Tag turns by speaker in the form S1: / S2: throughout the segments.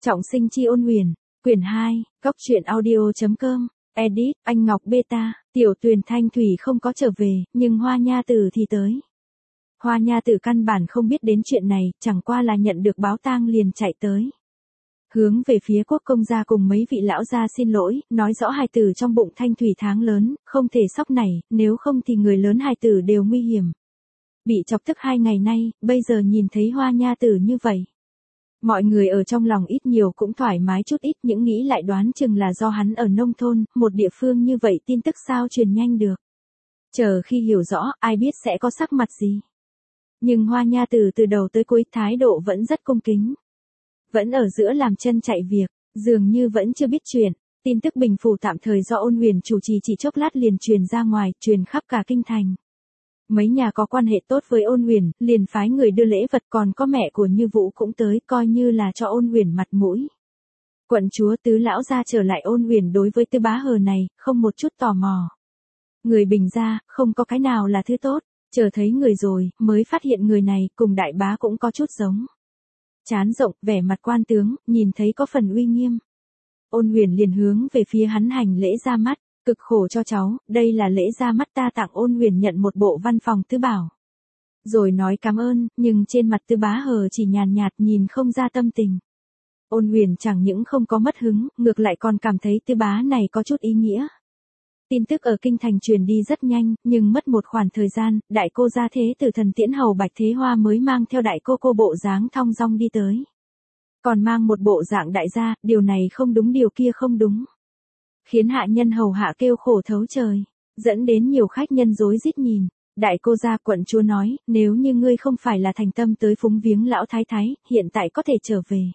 S1: Trọng sinh chi ôn huyền, quyển 2, góc truyện audio.com, edit, anh Ngọc Beta, Tiểu Tuyền Thanh Thủy không có trở về, nhưng Hoa Nha Tử thì tới. Hoa Nha Tử căn bản không biết đến chuyện này, chẳng qua là nhận được báo tang liền chạy tới. Hướng về phía Quốc công gia cùng mấy vị lão gia xin lỗi, nói rõ hài tử trong bụng Thanh Thủy tháng lớn, không thể sóc nảy, nếu không thì người lớn hài tử đều nguy hiểm. Bị chọc tức 2 ngày nay, bây giờ nhìn thấy Hoa Nha Tử như vậy. Mọi người ở trong lòng ít nhiều cũng thoải mái chút ít, những nghĩ lại đoán chừng là do hắn ở nông thôn, một địa phương như vậy tin tức sao truyền nhanh được. Chờ khi hiểu rõ, ai biết sẽ có sắc mặt gì. Nhưng Hoa Nha Tử từ đầu tới cuối thái độ vẫn rất cung kính. Vẫn ở giữa làm chân chạy việc, dường như vẫn chưa biết chuyện. Tin tức bình phủ tạm thời do Ôn Huyền chủ trì chỉ chốc lát liền truyền ra ngoài, truyền khắp cả kinh thành. Mấy nhà có quan hệ tốt với Ôn Huyền, liền phái người đưa lễ vật, còn có mẹ của Như Vũ cũng tới, coi như là cho Ôn Huyền mặt mũi. Quận chúa Tứ lão gia trở lại Ôn Huyền đối với Tư Bá Hờ này, không một chút tò mò. Người bình gia, không có cái nào là thứ tốt, chờ thấy người rồi, mới phát hiện người này cùng đại bá cũng có chút giống. Trán rộng, vẻ mặt quan tướng, nhìn thấy có phần uy nghiêm. Ôn Huyền liền hướng về phía hắn hành lễ ra mắt. Cực khổ cho cháu, đây là lễ ra mắt ta tặng. Ôn Huyền nhận một bộ văn phòng tứ bảo. Rồi nói cảm ơn, nhưng trên mặt Tư Bá Hờ chỉ nhàn nhạt nhìn không ra tâm tình. Ôn Huyền chẳng những không có mất hứng, ngược lại còn cảm thấy Tư Bá này có chút ý nghĩa. Tin tức ở kinh thành truyền đi rất nhanh, nhưng mất một khoảng thời gian, đại cô gia thế tử Thần Tiễn Hầu Bạch Thế Hoa mới mang theo đại cô bộ dáng thong dong đi tới. Còn mang một bộ dạng đại gia, điều này không đúng điều kia không đúng. Khiến hạ nhân hầu hạ kêu khổ thấu trời, dẫn đến nhiều khách nhân rối rít nhìn. Đại cô gia quận chúa nói, nếu như ngươi không phải là thành tâm tới phúng viếng lão thái thái, hiện tại có thể trở về.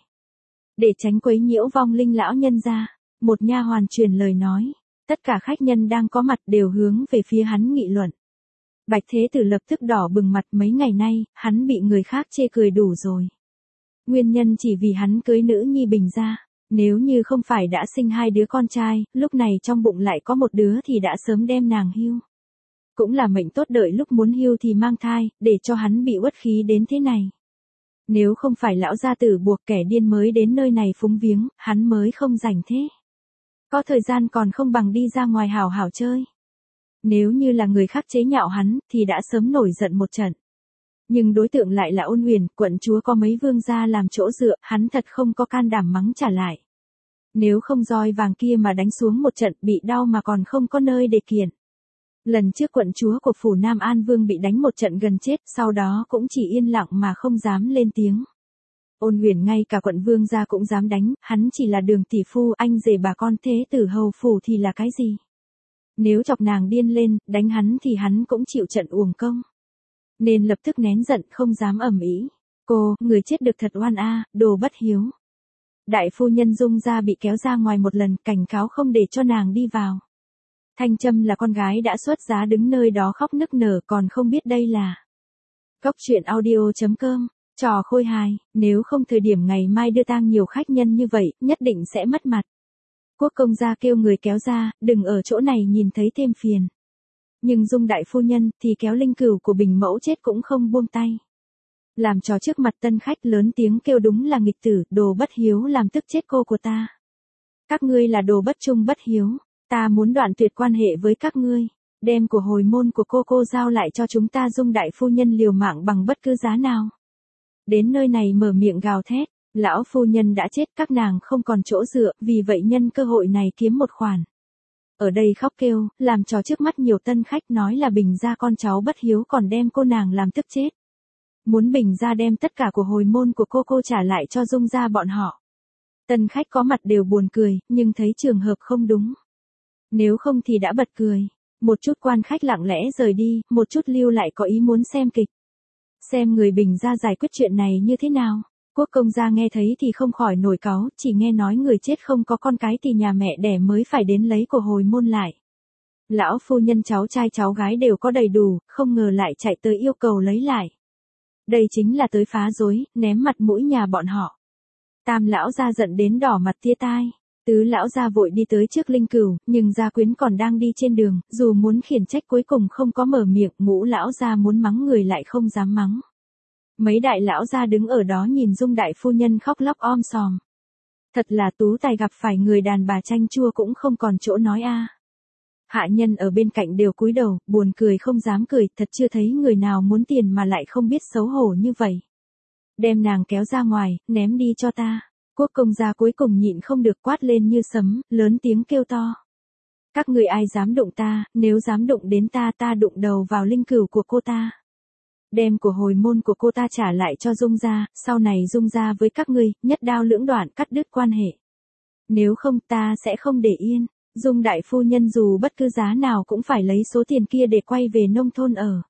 S1: Để tránh quấy nhiễu vong linh lão nhân gia, một nha hoàn truyền lời nói. Tất cả khách nhân đang có mặt đều hướng về phía hắn nghị luận. Bạch Thế Tử lập tức đỏ bừng mặt, mấy ngày nay, hắn bị người khác chê cười đủ rồi. Nguyên nhân chỉ vì hắn cưới nữ nhi Bình gia. Nếu như không phải đã sinh 2 đứa con trai, lúc này trong bụng lại có một đứa thì đã sớm đem nàng hưu. Cũng là mệnh tốt, đợi lúc muốn hưu thì mang thai, để cho hắn bị uất khí đến thế này. Nếu không phải lão gia tử buộc kẻ điên mới đến nơi này phúng viếng, hắn mới không rảnh thế. Có thời gian còn không bằng đi ra ngoài hào hào chơi. Nếu như là người khác chế nhạo hắn, thì đã sớm nổi giận một trận. Nhưng đối tượng lại là Ôn Huyền, quận chúa có mấy vương gia làm chỗ dựa, hắn thật không có can đảm mắng trả lại. Nếu không roi vàng kia mà đánh xuống một trận, bị đau mà còn không có nơi để kiện. Lần trước quận chúa của phủ Nam An Vương bị đánh một trận gần chết, sau đó cũng chỉ yên lặng mà không dám lên tiếng. Ôn Huyền ngay cả quận vương gia cũng dám đánh, hắn chỉ là Đường tỷ phu, anh rể bà con thế tử hầu phủ thì là cái gì? Nếu chọc nàng điên lên, đánh hắn thì hắn cũng chịu trận uổng công. Nên lập tức nén giận, không dám ầm ĩ. Cô, người chết được thật oan a, đồ bất hiếu. Đại phu nhân Dung gia bị kéo ra ngoài một lần, cảnh cáo không để cho nàng đi vào. Thanh Trâm là con gái đã xuất giá đứng nơi đó khóc nức nở, còn không biết đây là góc truyện audio.com. Trò khôi hài, nếu không thời điểm ngày mai đưa tang nhiều khách nhân như vậy, nhất định sẽ mất mặt. Quốc công gia kêu người kéo ra, đừng ở chỗ này nhìn thấy thêm phiền. Nhưng Dung đại phu nhân thì kéo linh cửu của Bình mẫu chết cũng không buông tay. Làm trò trước mặt tân khách, lớn tiếng kêu đúng là nghịch tử, đồ bất hiếu, làm tức chết cô của ta. Các ngươi là đồ bất trung bất hiếu, ta muốn đoạn tuyệt quan hệ với các ngươi, đem của hồi môn của cô giao lại cho chúng ta. Dung đại phu nhân liều mạng bằng bất cứ giá nào. Đến nơi này mở miệng gào thét, lão phu nhân đã chết, các nàng không còn chỗ dựa, vì vậy nhân cơ hội này kiếm một khoản. Ở đây khóc kêu, làm trò trước mắt nhiều tân khách, nói là Bình gia con cháu bất hiếu, còn đem cô nàng làm tức chết. Muốn Bình gia đem tất cả của hồi môn của cô trả lại cho Dung gia bọn họ. Tân khách có mặt đều buồn cười, nhưng thấy trường hợp không đúng. Nếu không thì đã bật cười. Một chút quan khách lặng lẽ rời đi, một chút lưu lại có ý muốn xem kịch. Xem người Bình gia giải quyết chuyện này như thế nào. Quốc công gia nghe thấy thì không khỏi nổi cáu, chỉ nghe nói người chết không có con cái thì nhà mẹ đẻ mới phải đến lấy của hồi môn lại. Lão phu nhân cháu trai cháu gái đều có đầy đủ, không ngờ lại chạy tới yêu cầu lấy lại. Đây chính là tới phá rối, ném mặt mũi nhà bọn họ. Tam lão gia giận đến đỏ mặt tía tai. Tứ lão gia vội đi tới trước linh cửu, nhưng gia quyến còn đang đi trên đường, dù muốn khiển trách cuối cùng không có mở miệng. Ngũ lão gia muốn mắng người lại không dám mắng. Mấy đại lão gia đứng ở đó nhìn Dung đại phu nhân khóc lóc om sòm. Thật là tú tài gặp phải người đàn bà chanh chua cũng không còn chỗ nói a. Hạ nhân ở bên cạnh đều cúi đầu, buồn cười không dám cười, thật chưa thấy người nào muốn tiền mà lại không biết xấu hổ như vậy. Đem nàng kéo ra ngoài, ném đi cho ta. Quốc công gia cuối cùng nhịn không được quát lên như sấm, lớn tiếng kêu to. Các người ai dám đụng ta, nếu dám đụng đến ta ta đụng đầu vào linh cửu của cô ta. Đem của hồi môn của cô ta trả lại cho Dung gia, sau này Dung gia với các ngươi, nhất đao lưỡng đoạn cắt đứt quan hệ. Nếu không ta sẽ không để yên, Dung đại phu nhân dù bất cứ giá nào cũng phải lấy số tiền kia để quay về nông thôn ở.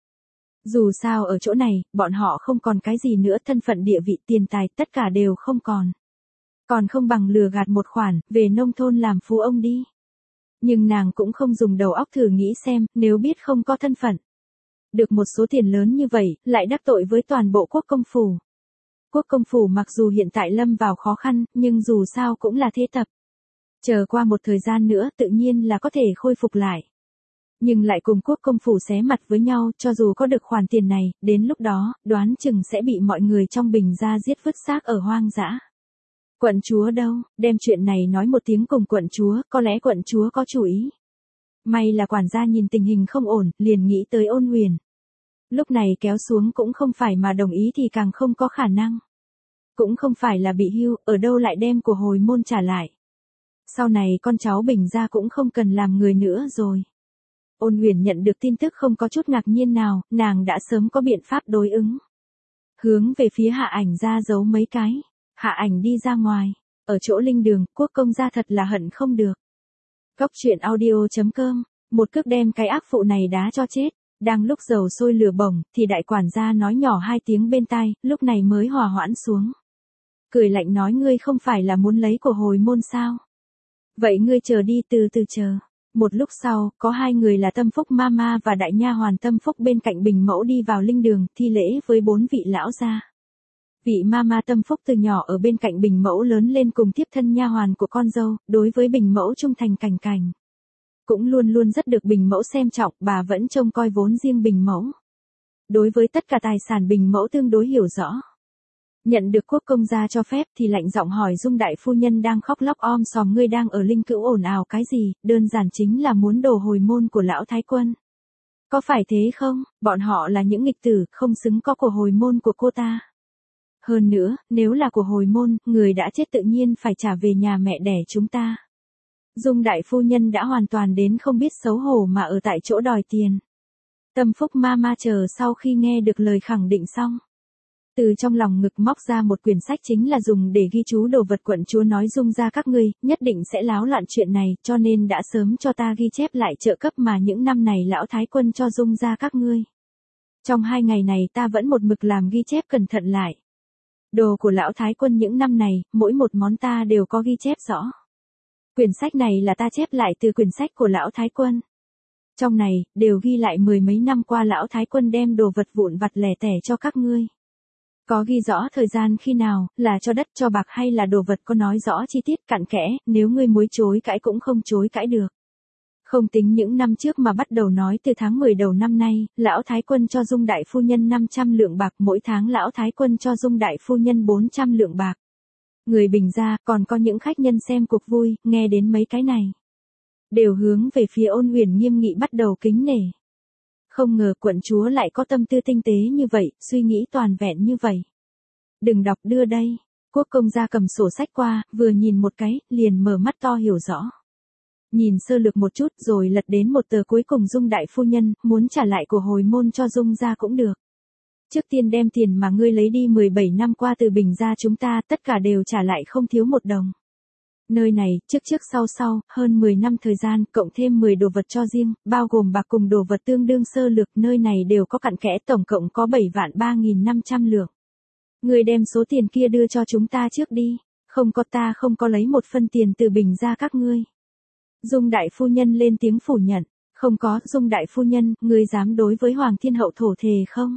S1: Dù sao ở chỗ này, bọn họ không còn cái gì nữa, thân phận địa vị tiền tài tất cả đều không còn. Còn không bằng lừa gạt một khoản, về nông thôn làm phú ông đi. Nhưng nàng cũng không dùng đầu óc thử nghĩ xem, nếu biết không có thân phận. Được một số tiền lớn như vậy, lại đắc tội với toàn bộ quốc công phủ. Quốc công phủ mặc dù hiện tại lâm vào khó khăn, nhưng dù sao cũng là thế tập. Chờ qua một thời gian nữa tự nhiên là có thể khôi phục lại. Nhưng lại cùng quốc công phủ xé mặt với nhau, cho dù có được khoản tiền này, đến lúc đó, đoán chừng sẽ bị mọi người trong Bình gia giết vứt xác ở hoang dã. Quận chúa đâu, đem chuyện này nói một tiếng cùng quận chúa, có lẽ quận chúa có chủ ý. May là quản gia nhìn tình hình không ổn, liền nghĩ tới Ôn Huyền. Lúc này kéo xuống cũng không phải mà đồng ý thì càng không có khả năng. Cũng không phải là bị hưu, ở đâu lại đem của hồi môn trả lại. Sau này con cháu Bình gia cũng không cần làm người nữa rồi. Ôn Huyền nhận được tin tức không có chút ngạc nhiên nào, nàng đã sớm có biện pháp đối ứng. Hướng về phía Hạ Ảnh ra giấu mấy cái. Hạ Ảnh đi ra ngoài. Ở chỗ linh đường, quốc công gia thật là hận không được. Góc truyện audio.com. Một cước đem cái ác phụ này đá cho chết. Đang lúc dầu sôi lửa bỏng, thì đại quản gia nói nhỏ hai tiếng bên tai, lúc này mới hòa hoãn xuống. Cười lạnh nói ngươi không phải là muốn lấy của hồi môn sao? Vậy ngươi chờ đi, từ từ chờ. Một lúc sau, có hai người là Tâm Phúc Mama và đại nha hoàn Tâm Phúc bên cạnh Bình Mẫu đi vào linh đường, thi lễ với 4 vị lão gia. Vị Mama Tâm Phúc từ nhỏ ở bên cạnh Bình Mẫu lớn lên cùng tiếp thân nha hoàn của con dâu, đối với Bình Mẫu trung thành cảnh cảnh. Cũng luôn luôn rất được Bình Mẫu xem trọng, bà vẫn trông coi vốn riêng Bình Mẫu. Đối với tất cả tài sản Bình Mẫu tương đối hiểu rõ. Nhận được quốc công gia cho phép thì lạnh giọng hỏi Dung đại phu nhân đang khóc lóc om sòm, ngươi đang ở linh cữu ồn ào cái gì, đơn giản chính là muốn đồ hồi môn của lão thái quân. Có phải thế không, bọn họ là những nghịch tử, không xứng có của hồi môn của cô ta. Hơn nữa, nếu là của hồi môn, người đã chết tự nhiên phải trả về nhà mẹ đẻ chúng ta. Dung đại phu nhân đã hoàn toàn đến không biết xấu hổ mà ở tại chỗ đòi tiền. Tâm Phúc Mama chờ sau khi nghe được lời khẳng định xong. Từ trong lòng ngực móc ra một quyển sách chính là dùng để ghi chú đồ vật, quận chúa nói Dung ra các ngươi, nhất định sẽ láo loạn chuyện này, cho nên đã sớm cho ta ghi chép lại trợ cấp mà những năm này lão thái quân cho Dung ra các ngươi. Trong 2 ngày này ta vẫn một mực làm ghi chép cẩn thận lại. Đồ của lão thái quân những năm này, mỗi một món ta đều có ghi chép rõ. Quyển sách này là ta chép lại từ quyển sách của lão thái quân. Trong này, đều ghi lại 10 mấy năm qua lão thái quân đem đồ vật vụn vặt lẻ tẻ cho các ngươi. Có ghi rõ thời gian khi nào, là cho đất cho bạc hay là đồ vật, có nói rõ chi tiết cặn kẽ, nếu ngươi muốn chối cãi cũng không chối cãi được. Không tính những năm trước mà bắt đầu nói từ tháng 10 đầu năm nay, lão thái quân cho Dung đại phu nhân 500 lượng bạc, mỗi tháng lão thái quân cho Dung đại phu nhân 400 lượng bạc. Người Bình gia, còn có những khách nhân xem cuộc vui, nghe đến mấy cái này. Đều hướng về phía Ôn Huyền nghiêm nghị bắt đầu kính nể. Không ngờ quận chúa lại có tâm tư tinh tế như vậy, suy nghĩ toàn vẹn như vậy. Đừng đọc, đưa đây. Quốc công gia cầm sổ sách qua, vừa nhìn một cái, liền mở mắt to hiểu rõ. Nhìn sơ lược một chút rồi lật đến một tờ cuối cùng. Dung đại phu nhân, muốn trả lại của hồi môn cho Dung gia cũng được. Trước tiên đem tiền mà ngươi lấy đi 17 năm qua từ Bình gia chúng ta, tất cả đều trả lại không thiếu một đồng. Nơi này, trước sau, hơn 10 năm thời gian, cộng thêm 10 đồ vật cho riêng, bao gồm bạc cùng đồ vật tương đương sơ lược, nơi này đều có cặn kẽ, tổng cộng có 7 vạn 3.500 lượng. Người đem số tiền kia đưa cho chúng ta trước đi, không có, ta không có lấy một phân tiền từ Bình gia các ngươi. Dung đại phu nhân lên tiếng phủ nhận, không có. Dung đại phu nhân, ngươi dám đối với Hoàng Thiên Hậu thổ thề không?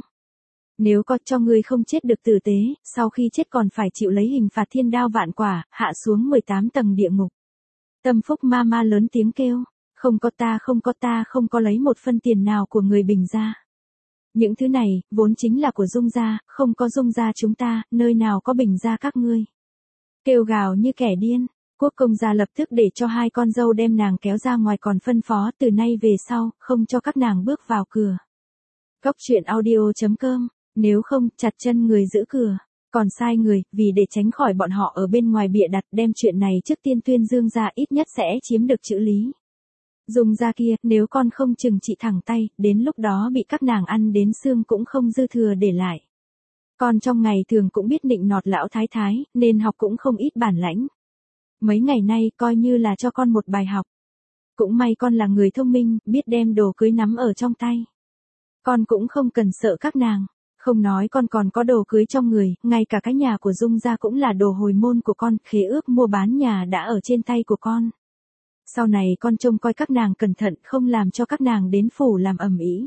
S1: Nếu có, cho ngươi không chết được tử tế, sau khi chết còn phải chịu lấy hình phạt thiên đao vạn quả, hạ xuống 18 tầng địa ngục. Tâm Phúc Mama lớn tiếng kêu, không có, ta không có lấy một phân tiền nào của người Bình gia. Những thứ này, vốn chính là của Dung gia, không có Dung gia chúng ta, nơi nào có Bình gia các ngươi. kêu gào như kẻ điên. Quốc công gia lập tức để cho hai con dâu đem nàng kéo ra ngoài, còn phân phó từ nay về sau, không cho các nàng bước vào cửa. Cóc truyện audio.com, nếu không, chặt chân người giữ cửa. Còn sai người, vì để tránh khỏi bọn họ ở bên ngoài bịa đặt, đem chuyện này trước tiên tuyên dương ra, ít nhất sẽ chiếm được chữ lý. Dung gia kia, nếu con không chừng trị thẳng tay, đến lúc đó bị các nàng ăn đến xương cũng không dư thừa để lại. Con trong ngày thường cũng biết nịnh nọt lão thái thái, nên học cũng không ít bản lãnh. Mấy ngày nay coi như là cho con một bài học. Cũng may con là người thông minh, biết đem đồ cưới nắm ở trong tay. Con cũng không cần sợ các nàng. Không nói con còn có đồ cưới trong người, ngay cả cái nhà của Dung gia cũng là đồ hồi môn của con, khế ước mua bán nhà đã ở trên tay của con. Sau này con trông coi các nàng cẩn thận, không làm cho các nàng đến phủ làm ầm ĩ.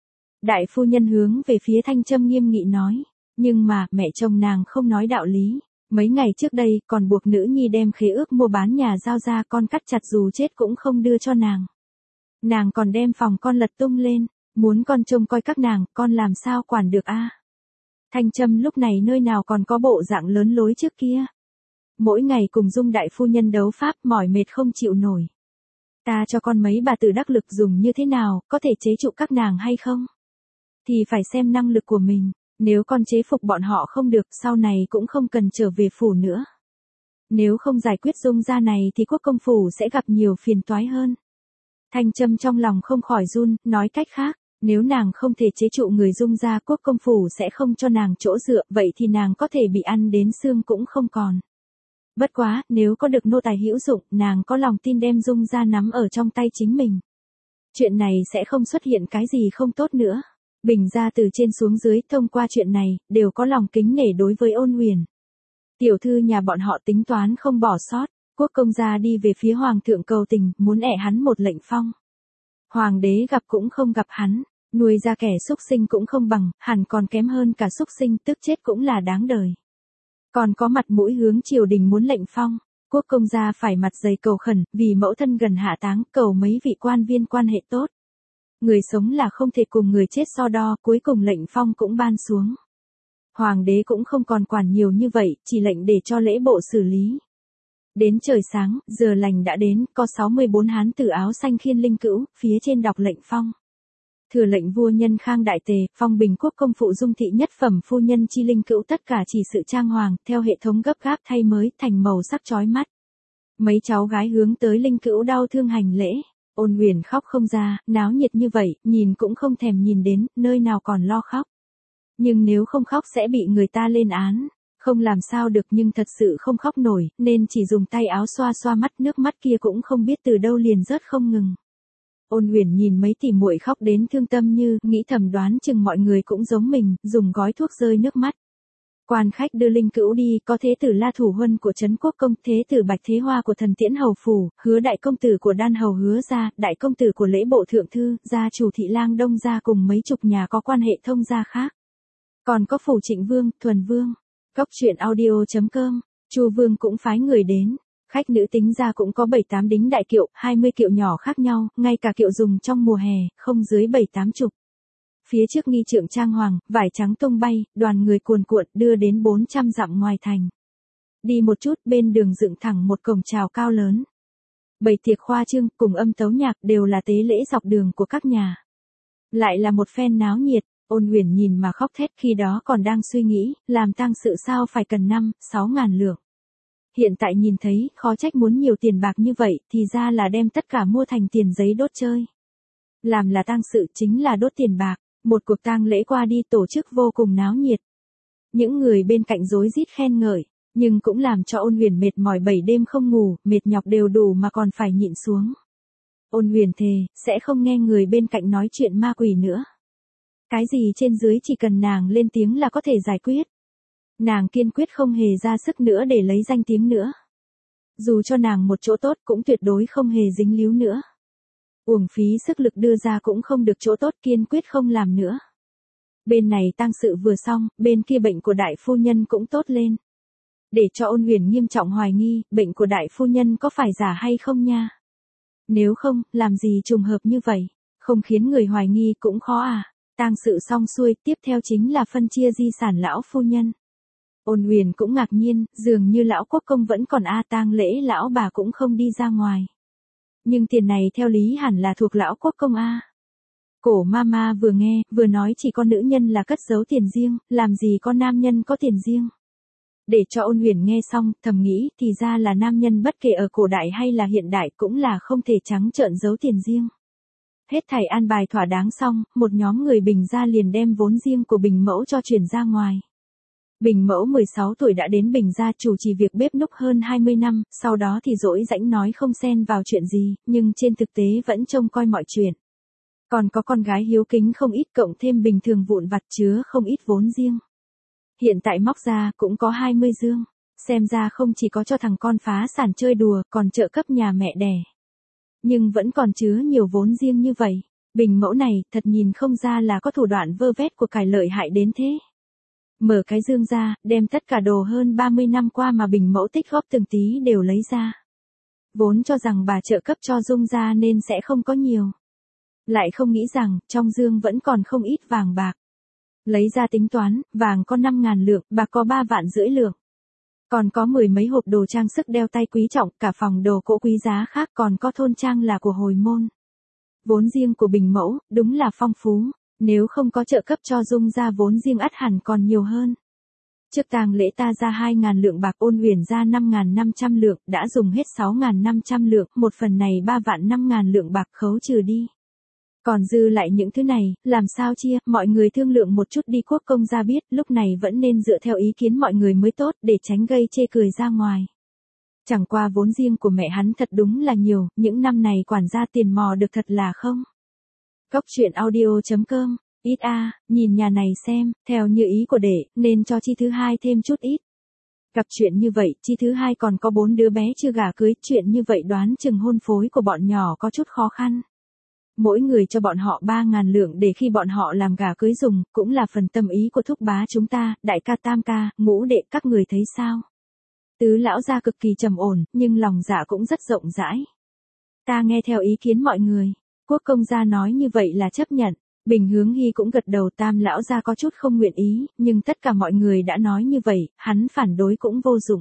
S1: Đại phu nhân hướng về phía Thanh Châm nghiêm nghị nói, nhưng mà mẹ chồng nàng không nói đạo lý. Mấy ngày trước đây còn buộc nữ nhi đem khế ước mua bán nhà giao ra, con cắt chặt dù chết cũng không đưa cho nàng. Nàng còn đem phòng con lật tung lên, muốn con trông coi các nàng, con làm sao quản được a? Thanh Châm lúc này nơi nào còn có bộ dạng lớn lối trước kia. Mỗi ngày cùng Dung đại phu nhân đấu pháp, mỏi mệt không chịu nổi. Ta cho con mấy bà tử đắc lực dùng như thế nào, có thể chế trụ các nàng hay không? Thì phải xem năng lực của mình. Nếu con chế phục bọn họ không được, sau này cũng không cần trở về phủ nữa. Nếu không giải quyết Dung gia này thì quốc công phủ sẽ gặp nhiều phiền toái hơn. Thanh Châm trong lòng không khỏi run, nói cách khác, nếu nàng không thể chế trụ người Dung gia, quốc công phủ sẽ không cho nàng chỗ dựa, vậy thì nàng có thể bị ăn đến xương cũng không còn. Bất quá, nếu có được nô tài hữu dụng, nàng có lòng tin đem Dung gia nắm ở trong tay chính mình. Chuyện này sẽ không xuất hiện cái gì không tốt nữa. Bình gia từ trên xuống dưới, thông qua chuyện này, đều có lòng kính nể đối với Ôn Huyền. Tiểu thư nhà bọn họ tính toán không bỏ sót, quốc công gia đi về phía hoàng thượng cầu tình, muốn ẻ hắn một lệnh phong. Hoàng đế gặp cũng không gặp hắn, nuôi ra kẻ xúc sinh cũng không bằng, hẳn còn kém hơn cả xúc sinh, tức chết cũng là đáng đời. Còn có mặt mũi hướng triều đình muốn lệnh phong, quốc công gia phải mặt dày cầu khẩn, vì mẫu thân gần hạ táng, cầu mấy vị quan viên quan hệ tốt. Người sống là không thể cùng người chết so đo, cuối cùng lệnh phong cũng ban xuống. Hoàng đế cũng không còn quản nhiều như vậy, chỉ lệnh để cho lễ bộ xử lý. Đến trời sáng, giờ lành đã đến, có 64 hán tử áo xanh khiên linh cữu, phía trên đọc lệnh phong. Thừa lệnh vua Nhân Khang đại tề, phong bình quốc công phụ Dung thị nhất phẩm phu nhân chi linh cữu, tất cả chỉ sự trang hoàng, theo hệ thống gấp gáp thay mới, thành màu sắc chói mắt. Mấy cháu gái hướng tới linh cữu đau thương hành lễ. Ôn Huyền khóc không ra, náo nhiệt như vậy, nhìn cũng không thèm nhìn đến, nơi nào còn lo khóc. Nhưng nếu không khóc sẽ bị người ta lên án, không làm sao được, nhưng thật sự không khóc nổi, nên chỉ dùng tay áo xoa xoa mắt, nước mắt kia cũng không biết từ đâu liền rớt không ngừng. Ôn Huyền nhìn mấy tỷ muội khóc đến thương tâm, như nghĩ thầm đoán chừng mọi người cũng giống mình, dùng gói thuốc rơi nước mắt. Quan khách đưa linh cữu đi, có thế tử La Thủ Huân của Trấn Quốc Công, thế tử Bạch Thế Hoa của Thần Tiễn Hầu Phủ, Hứa đại công tử của Đan Hầu Hứa gia, đại công tử của Lễ Bộ Thượng Thư, gia chủ Thị Lang Đông gia cùng mấy chục nhà có quan hệ thông gia khác. Còn có phủ Trịnh Vương, Thuần Vương. Cóc truyện audio.com, Chu Vương cũng phái người đến. Khách nữ tính ra cũng có 7-8 đính đại kiệu, 20 kiệu nhỏ khác nhau, ngay cả kiệu dùng trong mùa hè, không dưới 7-8 chục. Phía trước nghi trượng trang hoàng, vải trắng tung bay, đoàn người cuồn cuộn đưa đến 400 dặm ngoài thành. Đi một chút, bên đường dựng thẳng một cổng chào cao lớn. Bày tiệc khoa trương cùng âm tấu nhạc đều là tế lễ dọc đường của các nhà. Lại là một phen náo nhiệt. Ôn Huyền nhìn mà khóc thét, khi đó còn đang suy nghĩ, làm tang sự sao phải cần 5-6 ngàn lượng. Hiện tại nhìn thấy, khó trách muốn nhiều tiền bạc như vậy, thì ra là đem tất cả mua thành tiền giấy đốt chơi. Làm là tang sự chính là đốt tiền bạc, một cuộc tang lễ qua đi tổ chức vô cùng náo nhiệt. Những người bên cạnh rối rít khen ngợi, nhưng cũng làm cho Ôn Huyền mệt mỏi 7 đêm không ngủ, mệt nhọc đều đủ mà còn phải nhịn xuống. Ôn Huyền thề, sẽ không nghe người bên cạnh nói chuyện ma quỷ nữa. Cái gì trên dưới chỉ cần nàng lên tiếng là có thể giải quyết. Nàng kiên quyết không hề ra sức nữa để lấy danh tiếng nữa. Dù cho nàng một chỗ tốt cũng tuyệt đối không hề dính líu nữa. Uổng phí sức lực đưa ra cũng không được chỗ tốt, kiên quyết không làm nữa. Bên này tang sự vừa xong, bên kia bệnh của đại phu nhân cũng tốt lên. Để cho Ôn Huyền nghiêm trọng hoài nghi, bệnh của đại phu nhân có phải giả hay không nha. Nếu không, làm gì trùng hợp như vậy, không khiến người hoài nghi cũng khó à. Tang sự xong xuôi, tiếp theo chính là phân chia di sản lão phu nhân. Ôn Uyển cũng ngạc nhiên, dường như lão quốc công vẫn còn tang lễ lão bà cũng không đi ra ngoài. Nhưng tiền này theo lý hẳn là thuộc lão quốc công a. Cổ mama vừa nghe, vừa nói chỉ có nữ nhân là cất giấu tiền riêng, làm gì có nam nhân có tiền riêng. Để cho Ôn Uyển nghe xong, thầm nghĩ, thì ra là nam nhân bất kể ở cổ đại hay là hiện đại cũng là không thể trắng trợn giấu tiền riêng. Hết thảy an bài thỏa đáng xong, một nhóm người Bình gia liền đem vốn riêng của Bình mẫu cho chuyển ra ngoài. Bình mẫu 16 tuổi đã đến Bình gia chủ trì việc bếp núc hơn 20 năm, sau đó thì dỗi rãnh nói không xen vào chuyện gì, nhưng trên thực tế vẫn trông coi mọi chuyện. Còn có con gái hiếu kính không ít cộng thêm bình thường vụn vặt chứa không ít vốn riêng. Hiện tại móc ra cũng có 20 dương, xem ra không chỉ có cho thằng con phá sản chơi đùa, còn trợ cấp nhà mẹ đẻ. Nhưng vẫn còn chứa nhiều vốn riêng như vậy, Bình mẫu này thật nhìn không ra là có thủ đoạn vơ vét của cải lợi hại đến thế. Mở cái dương ra, đem tất cả đồ hơn 30 năm qua mà Bình mẫu tích góp từng tí đều lấy ra. Vốn cho rằng bà trợ cấp cho Dung ra nên sẽ không có nhiều. Lại không nghĩ rằng, trong dương vẫn còn không ít vàng bạc. Lấy ra tính toán, vàng có 5.000 lượng, bạc có 3,5 vạn lượng. Còn có 10 mấy hộp đồ trang sức đeo tay quý trọng, cả phòng đồ cỗ quý giá khác, còn có thôn trang là của hồi môn. Vốn riêng của Bình mẫu, đúng là phong phú, nếu không có trợ cấp cho Dung ra vốn riêng ắt hẳn còn nhiều hơn. Trước tang lễ ta ra 2.000 lượng bạc, Ôn Uyển ra 5.500 lượng, đã dùng hết 6.500 lượng, một phần này 3,5 vạn lượng bạc khấu trừ đi. Còn dư lại những thứ này, làm sao chia, mọi người thương lượng một chút đi. Quốc công gia biết, lúc này vẫn nên dựa theo ý kiến mọi người mới tốt, để tránh gây chê cười ra ngoài. Chẳng qua vốn riêng của mẹ hắn thật đúng là nhiều, những năm này quản gia tiền mò được thật là không. Cóc truyện audio.com, ít nhìn nhà này xem, theo như ý của đệ, nên cho chi thứ hai thêm chút ít. Gặp chuyện như vậy, chi thứ hai còn có 4 đứa bé chưa gả cưới, chuyện như vậy đoán chừng hôn phối của bọn nhỏ có chút khó khăn. Mỗi người cho bọn họ 3.000 lượng để khi bọn họ làm gả cưới dùng, cũng là phần tâm ý của thúc bá chúng ta, đại ca tam ca, ngũ đệ, các người thấy sao? Tứ lão gia cực kỳ trầm ổn, nhưng lòng dạ cũng rất rộng rãi. Ta nghe theo ý kiến mọi người. Quốc công gia nói như vậy là chấp nhận. Bình Hướng Hy cũng gật đầu. Tam lão gia có chút không nguyện ý, nhưng tất cả mọi người đã nói như vậy, hắn phản đối cũng vô dụng.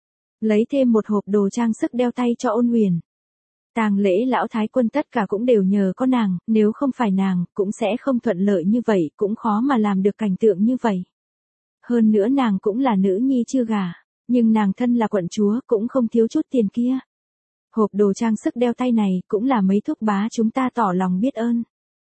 S1: Lấy thêm một hộp đồ trang sức đeo tay cho Ôn Uyển. Tang lễ lão thái quân tất cả cũng đều nhờ có nàng, nếu không phải nàng, cũng sẽ không thuận lợi như vậy, cũng khó mà làm được cảnh tượng như vậy. Hơn nữa nàng cũng là nữ nhi chưa gả, nhưng nàng thân là quận chúa cũng không thiếu chút tiền kia. Hộp đồ trang sức đeo tay này cũng là mấy thúc bá chúng ta tỏ lòng biết ơn.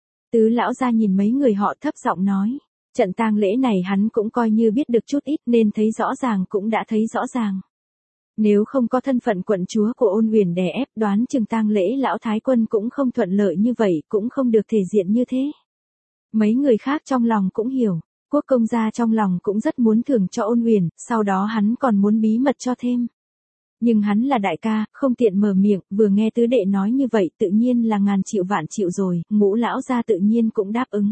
S1: Tứ lão gia nhìn mấy người họ thấp giọng nói, trận tang lễ này hắn cũng coi như biết được chút ít nên thấy rõ ràng cũng đã thấy rõ ràng. Nếu không có thân phận quận chúa của Ôn Uyển đè ép, đoán chừng tang lễ lão thái quân cũng không thuận lợi như vậy, cũng không được thể diện như thế. Mấy người khác trong lòng cũng hiểu, quốc công gia trong lòng cũng rất muốn thưởng cho Ôn Uyển, sau đó hắn còn muốn bí mật cho thêm. Nhưng hắn là đại ca, không tiện mở miệng, vừa nghe tứ đệ nói như vậy tự nhiên là ngàn triệu vạn triệu rồi, ngũ lão gia tự nhiên cũng đáp ứng.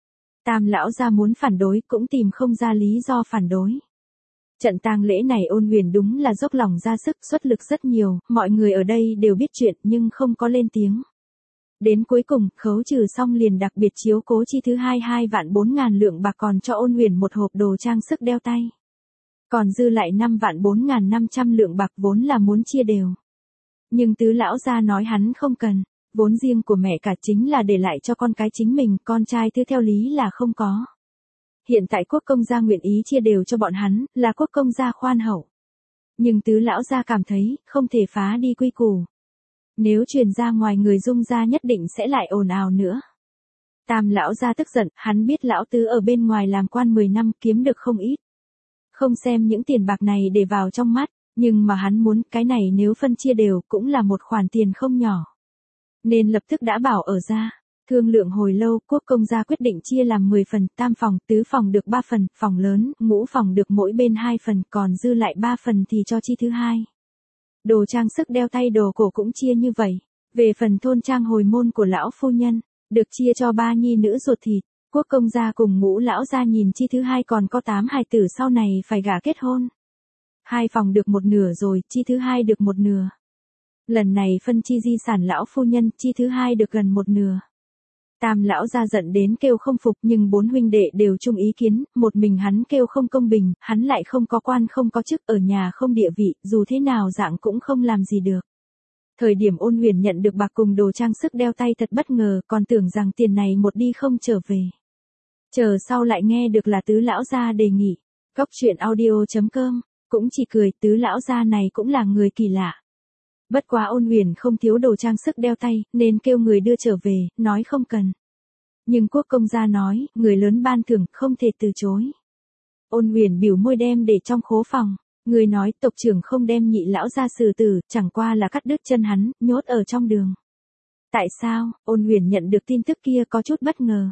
S1: Tam lão gia muốn phản đối cũng tìm không ra lý do phản đối. Trận tang lễ này Ôn Uyển đúng là dốc lòng ra sức, xuất lực rất nhiều, mọi người ở đây đều biết chuyện nhưng không có lên tiếng. Đến cuối cùng, khấu trừ xong liền đặc biệt chiếu cố chi thứ hai 2,4 vạn lượng bạc, còn cho Ôn Uyển một hộp đồ trang sức đeo tay. Còn dư lại 5,4 vạn lượng bạc vốn là muốn chia đều. Nhưng tứ lão gia nói hắn không cần, vốn riêng của mẹ cả chính là để lại cho con cái chính mình, con trai thứ theo lý là không có. Hiện tại quốc công gia nguyện ý chia đều cho bọn hắn, là quốc công gia khoan hậu. Nhưng tứ lão gia cảm thấy, không thể phá đi quy củ. Nếu truyền ra ngoài người Dung gia nhất định sẽ lại ồn ào nữa. Tam lão gia tức giận, hắn biết lão tứ ở bên ngoài làm quan 10 năm kiếm được không ít. Không xem những tiền bạc này để vào trong mắt, nhưng mà hắn muốn cái này nếu phân chia đều cũng là một khoản tiền không nhỏ. Nên lập tức đã bảo ở ra. Thương lượng hồi lâu, quốc công gia quyết định chia làm 10 phần, tam phòng, tứ phòng được 3 phần, phòng lớn, ngũ phòng được mỗi bên 2 phần, còn dư lại 3 phần thì cho chi thứ hai. Đồ trang sức đeo tay đồ cổ cũng chia như vậy. Về phần thôn trang hồi môn của lão phu nhân, được chia cho 3 nhi nữ ruột thịt. Quốc công gia cùng ngũ lão gia nhìn chi thứ hai còn có 8 hài tử sau này phải gả kết hôn. 2 phòng được một nửa rồi, chi thứ hai được một nửa. Lần này phân chi di sản lão phu nhân, chi thứ hai được gần một nửa. Tam lão ra giận đến kêu không phục nhưng bốn huynh đệ đều chung ý kiến, một mình hắn kêu không công bình, hắn lại không có quan không có chức ở nhà không địa vị, dù thế nào dạng cũng không làm gì được. Thời điểm Ôn Huyền nhận được bạc cùng đồ trang sức đeo tay thật bất ngờ, còn tưởng rằng tiền này một đi không trở về. Chờ sau lại nghe được là tứ lão gia đề nghị. Cóc truyện audio.com, cũng chỉ cười, tứ lão gia này cũng là người kỳ lạ. Bất quá Ôn Huyền không thiếu đồ trang sức đeo tay, nên kêu người đưa trở về, nói không cần. Nhưng Quốc công gia nói, người lớn ban thưởng, không thể từ chối. Ôn Huyền biểu môi đem để trong khố phòng. Người nói tộc trưởng không đem nhị lão ra xử tử, chẳng qua là cắt đứt chân hắn, nhốt ở trong đường. Tại sao? Ôn Huyền nhận được tin tức kia có chút bất ngờ.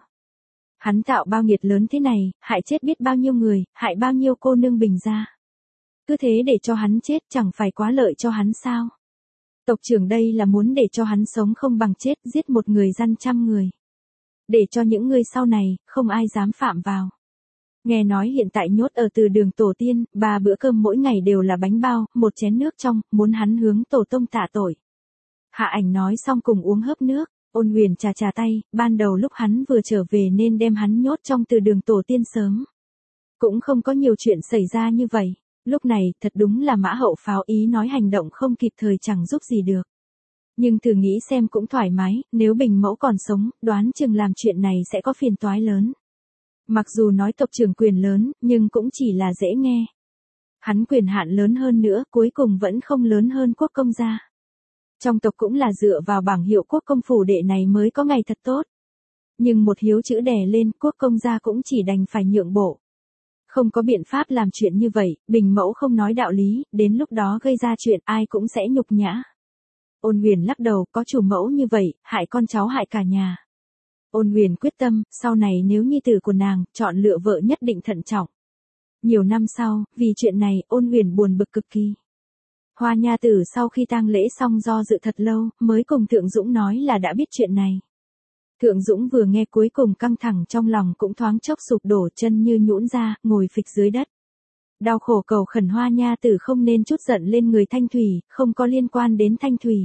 S1: Hắn tạo bao nghiệt lớn thế này, hại chết biết bao nhiêu người, hại bao nhiêu cô nương bình gia. Cứ thế để cho hắn chết chẳng phải quá lợi cho hắn sao? Tộc trưởng đây là muốn để cho hắn sống không bằng chết, giết một người dân trăm người. Để cho những người sau này, không ai dám phạm vào. Nghe nói hiện tại nhốt ở từ đường tổ tiên, 3 bữa cơm mỗi ngày đều là bánh bao, một chén nước trong, muốn hắn hướng tổ tông tạ tội. Hạ Ảnh nói xong cùng uống hớp nước, Ôn Huyền chà chà tay, ban đầu lúc hắn vừa trở về nên đem hắn nhốt trong từ đường tổ tiên sớm. Cũng không có nhiều chuyện xảy ra như vậy, lúc này thật đúng là mã hậu pháo ý nói hành động không kịp thời chẳng giúp gì được. Nhưng thử nghĩ xem cũng thoải mái, nếu Bình Mẫu còn sống, đoán chừng làm chuyện này sẽ có phiền toái lớn. Mặc dù nói tộc trưởng quyền lớn, nhưng cũng chỉ là dễ nghe. Hắn quyền hạn lớn hơn nữa, cuối cùng vẫn không lớn hơn quốc công gia. Trong tộc cũng là dựa vào bảng hiệu quốc công phủ đệ này mới có ngày thật tốt. Nhưng một hiếu chữ đè lên, quốc công gia cũng chỉ đành phải nhượng bộ. Không có biện pháp làm chuyện như vậy, Bình Mẫu không nói đạo lý, đến lúc đó gây ra chuyện ai cũng sẽ nhục nhã. Ôn Huyền lắc đầu, có chủ mẫu như vậy, hại con cháu hại cả nhà. Ôn Huyền quyết tâm, sau này nếu nhi tử của nàng, chọn lựa vợ nhất định thận trọng. Nhiều năm sau, vì chuyện này, Ôn Huyền buồn bực cực kỳ. Hoa Nha Tử sau khi tang lễ xong do dự thật lâu, mới cùng Thượng Dũng nói là đã biết chuyện này. Thượng Dũng vừa nghe cuối cùng căng thẳng trong lòng cũng thoáng chốc sụp đổ, chân như nhũn ra, ngồi phịch dưới đất. Đau khổ cầu khẩn Hoa Nha Tử không nên trút giận lên người Thanh Thủy, không có liên quan đến Thanh Thủy.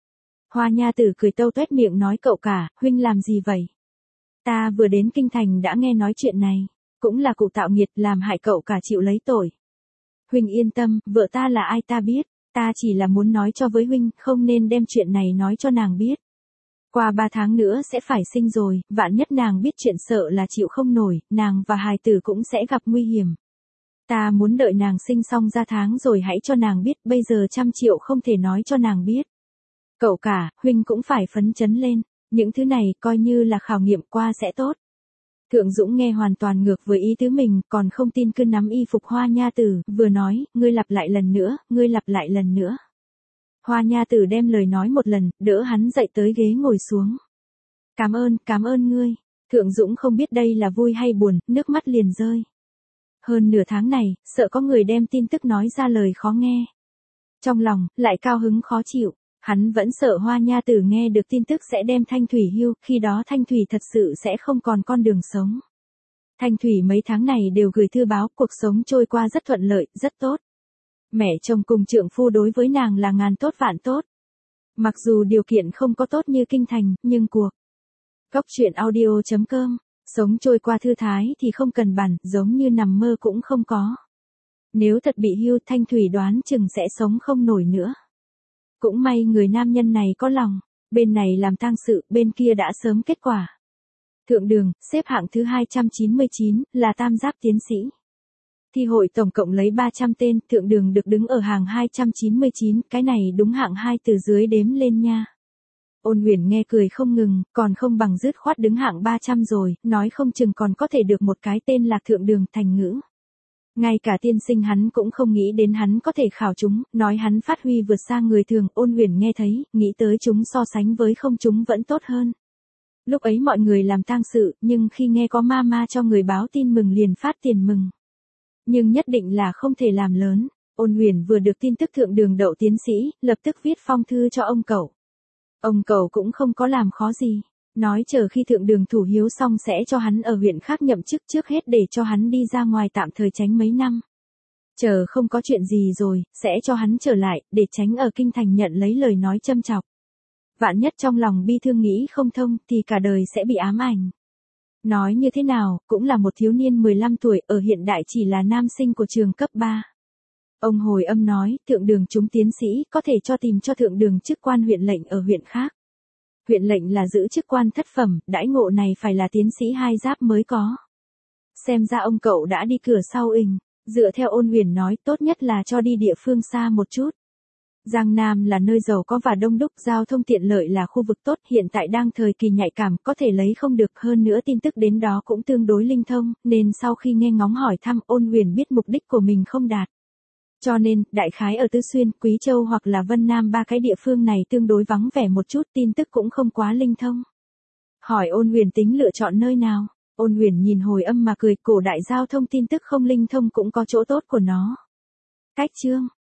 S1: Hoa Nha Tử cười tâu tuét miệng nói cậu cả, huynh làm gì vậy? Ta vừa đến kinh thành đã nghe nói chuyện này, cũng là cụ tạo nghiệt làm hại cậu cả chịu lấy tội. Huynh yên tâm, vợ ta là ai ta biết, ta chỉ là muốn nói cho với huynh, không nên đem chuyện này nói cho nàng biết. Qua 3 tháng nữa sẽ phải sinh rồi, vạn nhất nàng biết chuyện sợ là chịu không nổi, nàng và hài tử cũng sẽ gặp nguy hiểm. Ta muốn đợi nàng sinh xong ra tháng rồi hãy cho nàng biết, bây giờ 100 triệu không thể nói cho nàng biết. Cậu cả, huynh cũng phải phấn chấn lên, những thứ này coi như là khảo nghiệm qua sẽ tốt. Thượng Dũng nghe hoàn toàn ngược với ý tứ mình, còn không tin cứ nắm y phục Hoa Nha Tử, vừa nói, ngươi lặp lại lần nữa, ngươi lặp lại lần nữa. Hoa Nha Tử đem lời nói một lần, đỡ hắn dậy tới ghế ngồi xuống. Cảm ơn ngươi. Thượng Dũng không biết đây là vui hay buồn, nước mắt liền rơi. Hơn nửa tháng này, sợ có người đem tin tức nói ra lời khó nghe. Trong lòng, lại cao hứng khó chịu. Hắn vẫn sợ Hoa Nha Tử nghe được tin tức sẽ đem Thanh Thủy hưu, khi đó Thanh Thủy thật sự sẽ không còn con đường sống. Thanh Thủy mấy tháng này đều gửi thư báo, cuộc sống trôi qua rất thuận lợi, rất tốt. Mẹ chồng cùng trượng phu đối với nàng là ngàn tốt vạn tốt. Mặc dù điều kiện không có tốt như kinh thành, nhưng cuộc. Cóc truyện audio.com, sống trôi qua thư thái thì không cần bàn, giống như nằm mơ cũng không có. Nếu thật bị hưu, Thanh Thủy đoán chừng sẽ sống không nổi nữa. Cũng may người nam nhân này có lòng, bên này làm tang sự, bên kia đã sớm kết quả. Thượng đường, xếp hạng thứ 299, là tam giáp tiến sĩ. Thi hội tổng cộng lấy 300 tên, thượng đường được đứng ở hàng 299, cái này đúng hạng 2 từ dưới đếm lên nha. Ôn Huyền nghe cười không ngừng, còn không bằng dứt khoát đứng hạng 300 rồi, nói không chừng còn có thể được một cái tên lạc thượng đường thành ngữ. Ngay cả tiên sinh hắn cũng không nghĩ đến hắn có thể khảo chúng, nói hắn phát huy vượt xa người thường, Ôn Huyền nghe thấy, nghĩ tới chúng so sánh với không chúng vẫn tốt hơn. Lúc ấy mọi người làm tang sự, nhưng khi nghe có ma cho người báo tin mừng liền phát tiền mừng. Nhưng nhất định là không thể làm lớn. Ôn Huyền vừa được tin tức thượng đường đậu tiến sĩ, lập tức viết phong thư cho ông cậu. Ông cậu cũng không có làm khó gì. Nói chờ khi thượng đường thủ hiếu xong sẽ cho hắn ở huyện khác nhậm chức trước hết để cho hắn đi ra ngoài tạm thời tránh mấy năm. Chờ không có chuyện gì rồi, sẽ cho hắn trở lại, để tránh ở kinh thành nhận lấy lời nói châm chọc. Vạn nhất trong lòng bi thương nghĩ không thông thì cả đời sẽ bị ám ảnh. Nói như thế nào, cũng là một thiếu niên 15 tuổi, ở hiện đại chỉ là nam sinh của trường cấp 3. Ông hồi âm nói, thượng đường chúng tiến sĩ, có thể tìm cho thượng đường chức quan huyện lệnh ở huyện khác. Huyện lệnh là giữ chức quan thất phẩm, đãi ngộ này phải là tiến sĩ 2 giáp mới có. Xem ra ông cậu đã đi cửa sau ình, dựa theo Ôn Huyền nói, tốt nhất là cho đi địa phương xa một chút. Giang Nam là nơi giàu có và đông đúc, giao thông tiện lợi là khu vực tốt, hiện tại đang thời kỳ nhạy cảm, có thể lấy không được, hơn nữa tin tức đến đó cũng tương đối linh thông, nên sau khi nghe ngóng hỏi thăm, Ôn Huyền biết mục đích của mình không đạt. Cho nên, đại khái ở Tứ Xuyên, Quý Châu hoặc là Vân Nam, 3 cái địa phương này tương đối vắng vẻ một chút, tin tức cũng không quá linh thông. Hỏi Ôn Huyền tính lựa chọn nơi nào? Ôn Huyền nhìn hồi âm mà cười, cổ đại giao thông tin tức không linh thông cũng có chỗ tốt của nó. Cách chương